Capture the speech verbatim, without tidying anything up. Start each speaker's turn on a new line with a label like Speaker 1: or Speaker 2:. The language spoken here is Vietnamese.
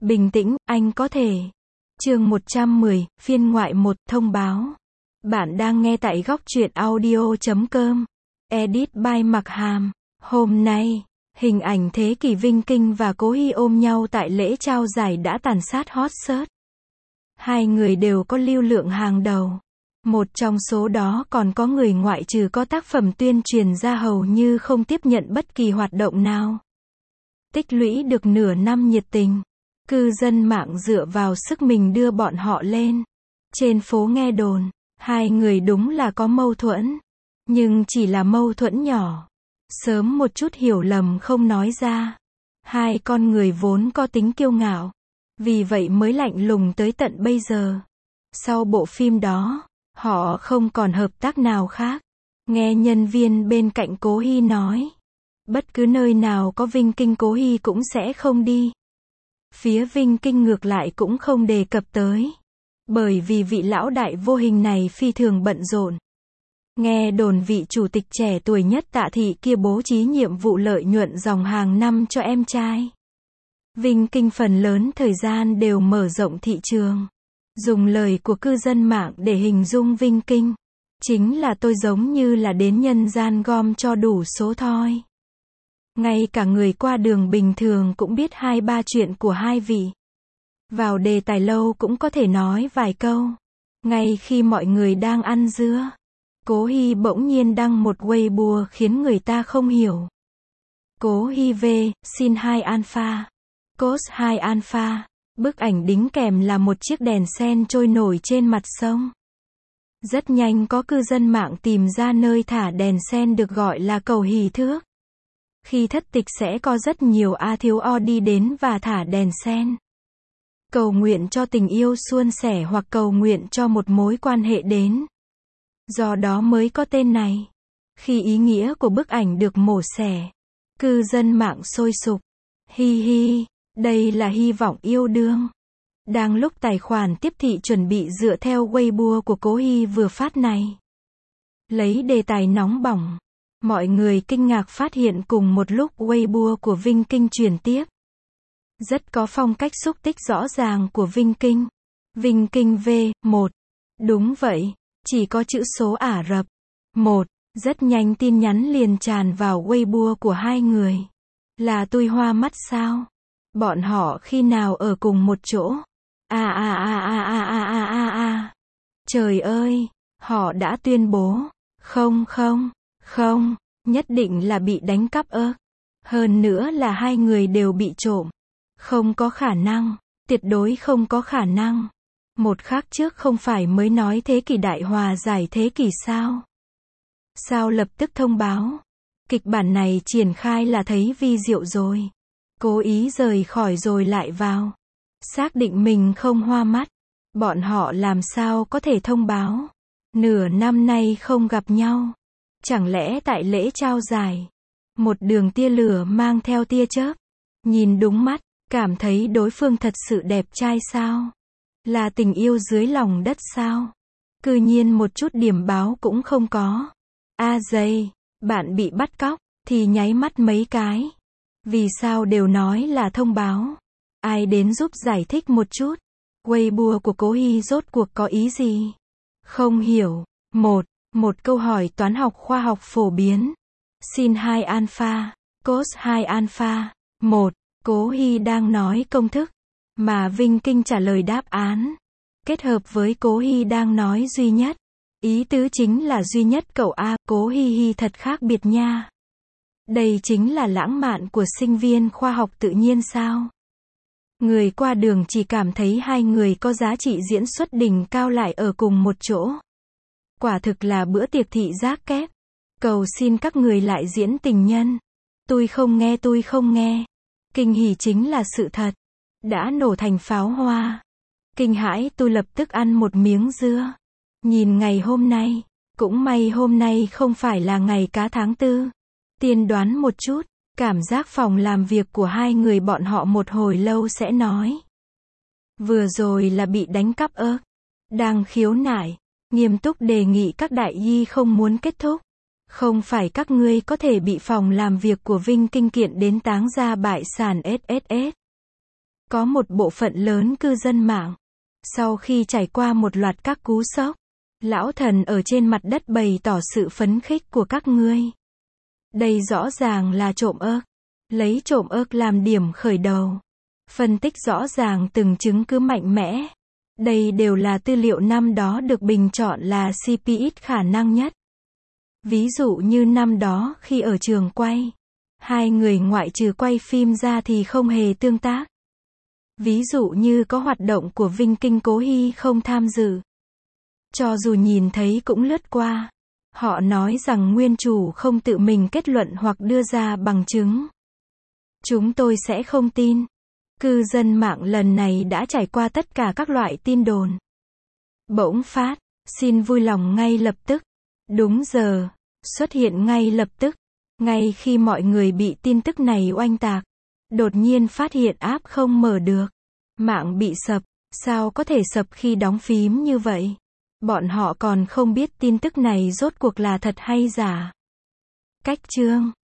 Speaker 1: Bình tĩnh, anh có thể. Chương một trăm mười, phiên ngoại một, thông báo. Bạn đang nghe tại góc truyện audio chấm com. Edit by Mặc Hàm. Hôm nay, hình ảnh thế kỷ Vinh Kinh và Cố Hy ôm nhau tại lễ trao giải đã tàn sát hot search. Hai người đều có lưu lượng hàng đầu. Một trong số đó còn có người ngoại trừ có tác phẩm tuyên truyền ra hầu như không tiếp nhận bất kỳ hoạt động nào. Tích lũy được nửa năm nhiệt tình. Cư dân mạng dựa vào sức mình đưa bọn họ lên. Trên phố nghe đồn, hai người đúng là có mâu thuẫn. Nhưng chỉ là mâu thuẫn nhỏ. Sớm một chút hiểu lầm không nói ra. Hai con người vốn có tính kiêu ngạo. Vì vậy mới lạnh lùng tới tận bây giờ. Sau bộ phim đó, họ không còn hợp tác nào khác. Nghe nhân viên bên cạnh Cố Hy nói. Bất cứ nơi nào có Vinh Kinh Cố Hy cũng sẽ không đi. Phía Vinh Kinh ngược lại cũng không đề cập tới. Bởi vì vị lão đại vô hình này phi thường bận rộn. Nghe đồn vị chủ tịch trẻ tuổi nhất Tạ Thị kia bố trí nhiệm vụ lợi nhuận dòng hàng năm cho em trai. Vinh Kinh phần lớn thời gian đều mở rộng thị trường. Dùng lời của cư dân mạng để hình dung Vinh Kinh. Chính là tôi giống như là đến nhân gian gom cho đủ số thôi. Ngay cả người qua đường bình thường cũng biết hai ba chuyện của hai vị. Vào đề tài lâu cũng có thể nói vài câu. Ngay khi mọi người đang ăn dưa, Cố Hy bỗng nhiên đăng một Weibo khiến người ta không hiểu. Cố Hy V, xin hai alpha. Cos hai alpha. Bức ảnh đính kèm là một chiếc đèn sen trôi nổi trên mặt sông. Rất nhanh có cư dân mạng tìm ra nơi thả đèn sen được gọi là cầu hỷ thước. Khi thất tịch sẽ có rất nhiều A thiếu O đi đến và thả đèn sen. Cầu nguyện cho tình yêu suôn sẻ hoặc cầu nguyện cho một mối quan hệ đến. Do đó mới có tên này. Khi ý nghĩa của bức ảnh được mổ xẻ, cư dân mạng sôi sục. Hi hi, đây là hy vọng yêu đương. Đang lúc tài khoản tiếp thị chuẩn bị dựa theo Weibo của Cố Hy vừa phát này. Lấy đề tài nóng bỏng. Mọi người kinh ngạc phát hiện cùng một lúc Weibo của Vinh Kinh truyền tiếp. Rất có phong cách xúc tích rõ ràng của Vinh Kinh. Vinh Kinh V, một. Đúng vậy, chỉ có chữ số Ả Rập. một. Rất nhanh tin nhắn liền tràn vào Weibo của hai người. Là tôi hoa mắt sao? Bọn họ khi nào ở cùng một chỗ? À à à à à à à à à. Trời ơi, họ đã tuyên bố. Không không, không. Nhất định là bị đánh cắp ơ. Hơn nữa là hai người đều bị trộm. Không có khả năng. Tuyệt đối không có khả năng. Một khắc trước không phải mới nói thế kỷ đại hòa giải thế kỷ sao? Sao lập tức thông báo? Kịch bản này triển khai là thấy vi diệu rồi. Cố ý rời khỏi rồi lại vào. Xác định mình không hoa mắt. Bọn họ làm sao có thể thông báo? Nửa năm nay không gặp nhau. Chẳng lẽ tại lễ trao giải, một đường tia lửa mang theo tia chớp, nhìn đúng mắt, cảm thấy đối phương thật sự đẹp trai sao? Là tình yêu dưới lòng đất sao? Cư nhiên một chút điểm báo cũng không có. A dây, bạn bị bắt cóc, thì nháy mắt mấy cái. Vì sao đều nói là thông báo? Ai đến giúp giải thích một chút? Weibo của Cố Hy rốt cuộc có ý gì? Không hiểu. Một. Một câu hỏi toán học khoa học phổ biến. Sin hai alpha, cos hai alpha. Một. Cố Hy đang nói công thức, mà Vinh Kinh trả lời đáp án. Kết hợp với Cố Hy đang nói duy nhất. Ý tứ chính là duy nhất cậu A, Cố Hy Hy thật khác biệt nha. Đây chính là lãng mạn của sinh viên khoa học tự nhiên sao? Người qua đường chỉ cảm thấy hai người có giá trị diễn xuất đỉnh cao lại ở cùng một chỗ. Quả thực là bữa tiệc thị giác kép. Cầu xin các người lại diễn tình nhân. Tôi không nghe tôi không nghe. Kinh hỉ chính là sự thật. Đã nổ thành pháo hoa. Kinh hãi tôi lập tức ăn một miếng dưa. Nhìn ngày hôm nay. Cũng may hôm nay không phải là ngày cá tháng tư. Tiên đoán một chút. Cảm giác phòng làm việc của hai người bọn họ một hồi lâu sẽ nói. Vừa rồi là bị đánh cắp ơ. Đang khiếu nại. Nghiêm túc đề nghị các đại y không muốn kết thúc. Không phải các ngươi có thể bị phòng làm việc của Vinh Kinh kiện đến táng ra bại sản ét ét ét. Có một bộ phận lớn cư dân mạng, sau khi trải qua một loạt các cú sốc, lão thần ở trên mặt đất bày tỏ sự phấn khích của các ngươi. Đây rõ ràng là trộm ớt. Lấy trộm ớt làm điểm khởi đầu. Phân tích rõ ràng từng chứng cứ mạnh mẽ. Đây đều là tư liệu năm đó được bình chọn là xê pê ít khả năng nhất. Ví dụ như năm đó khi ở trường quay, hai người ngoại trừ quay phim ra thì không hề tương tác. Ví dụ như có hoạt động của Vinh Kinh Cố Hy không tham dự. Cho dù nhìn thấy cũng lướt qua. Họ nói rằng nguyên chủ không tự mình kết luận hoặc đưa ra bằng chứng. Chúng tôi sẽ không tin. Cư dân mạng lần này đã trải qua tất cả các loại tin đồn. Bỗng phát, xin vui lòng ngay lập tức. Đúng giờ, xuất hiện ngay lập tức. Ngay khi mọi người bị tin tức này oanh tạc, đột nhiên phát hiện app không mở được. Mạng bị sập. Sao có thể sập khi đóng phím như vậy? Bọn họ còn không biết tin tức này rốt cuộc là thật hay giả. Cách chương